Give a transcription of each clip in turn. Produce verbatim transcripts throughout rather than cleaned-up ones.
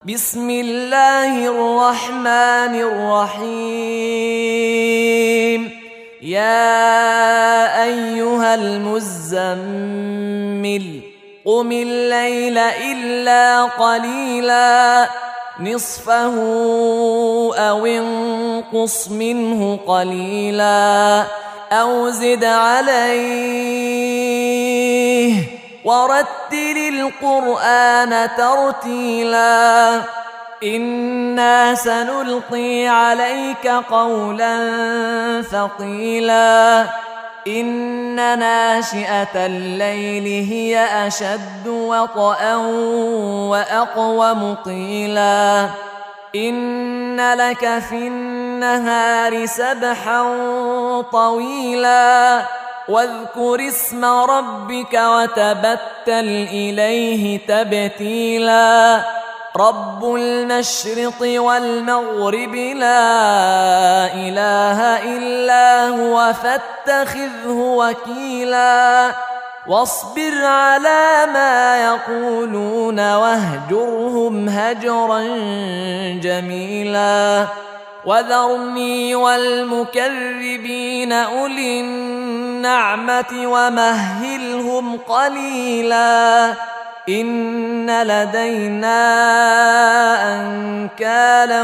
بسم الله الرحمن الرحيم. يا أيها المزمل قم الليل إلا قليلا نصفه أو انقص منه قليلا أو زد عليه ورتل القرآن ترتيلا إنا سنلقي عليك قولا ثقيلا إن ناشئة الليل هي أشد وطئا وأقوم قيلا إن لك في النهار سبحا طويلا واذكر اسم ربك وتبتل إليه تبتيلا رب المشرق والمغرب لا إله إلا هو فاتخذه وكيلا واصبر على ما يقولون واهجرهم هجرا جميلا وذرني والمكذبين أولي النعمة ومهلهم قليلا إن لدينا أنكالا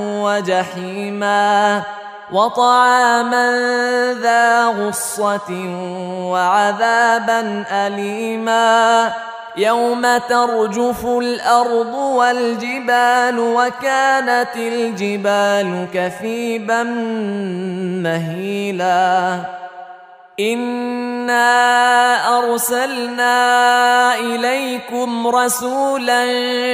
وجحيما وطعاما ذا غصة وعذابا أليما يوم ترجف الأرض والجبال وكانت الجبال كثيبا مهيلا إنا أرسلنا إليكم رسولا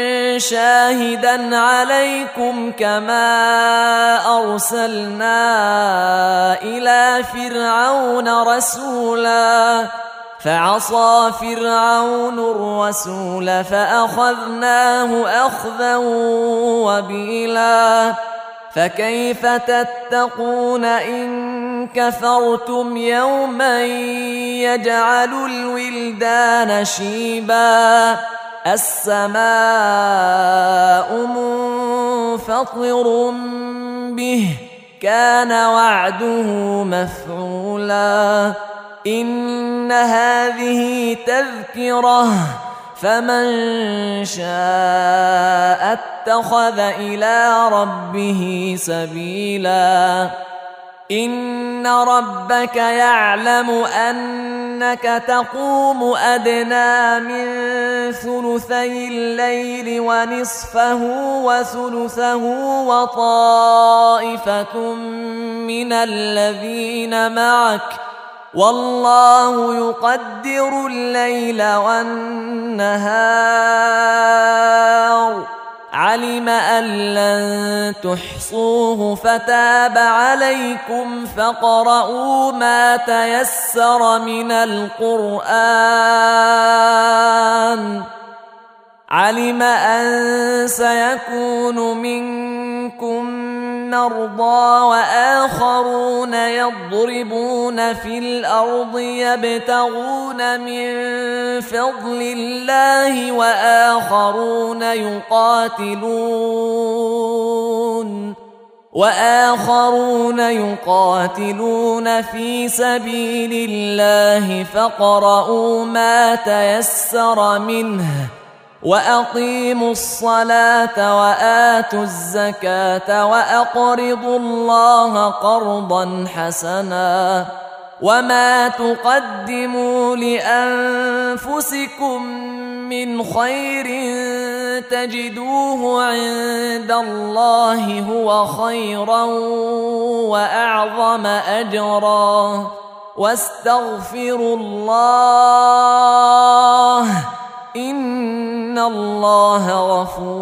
شاهدا عليكم كما أرسلنا إلى فرعون رسولا فعصى فرعون الرسول فأخذناه أخذا وبيلا فكيف تتقون إن كفرتم يوما يجعل الولدان شيبا السماء منفطر به كان وعده مفعولا إن هذه تذكرة فمن شاء اتخذ إلى ربه سبيلا إن ربك يعلم أنك تقوم أدنى من ثلثي الليل ونصفه وثلثه وطائفة من الذين معك والله يقدر الليل والنهار علم أن لن تحصوه فتاب عليكم فاقرؤوا ما تيسر من القرآن علم أن سيكون منكم مرضى وآخرون يضربون في الأرض يبتغون من فضل الله وآخرون يقاتلون وآخرون يقاتلون في سبيل الله فاقرؤوا ما تيسر منه وأقيموا الصلاة وآتوا الزكاة وأقرضوا الله قرضا حسنا وما تقدموا لأنفسكم من خير تجدوه عند الله هو خيرا وأعظم أجرا واستغفروا الله إن الله غفور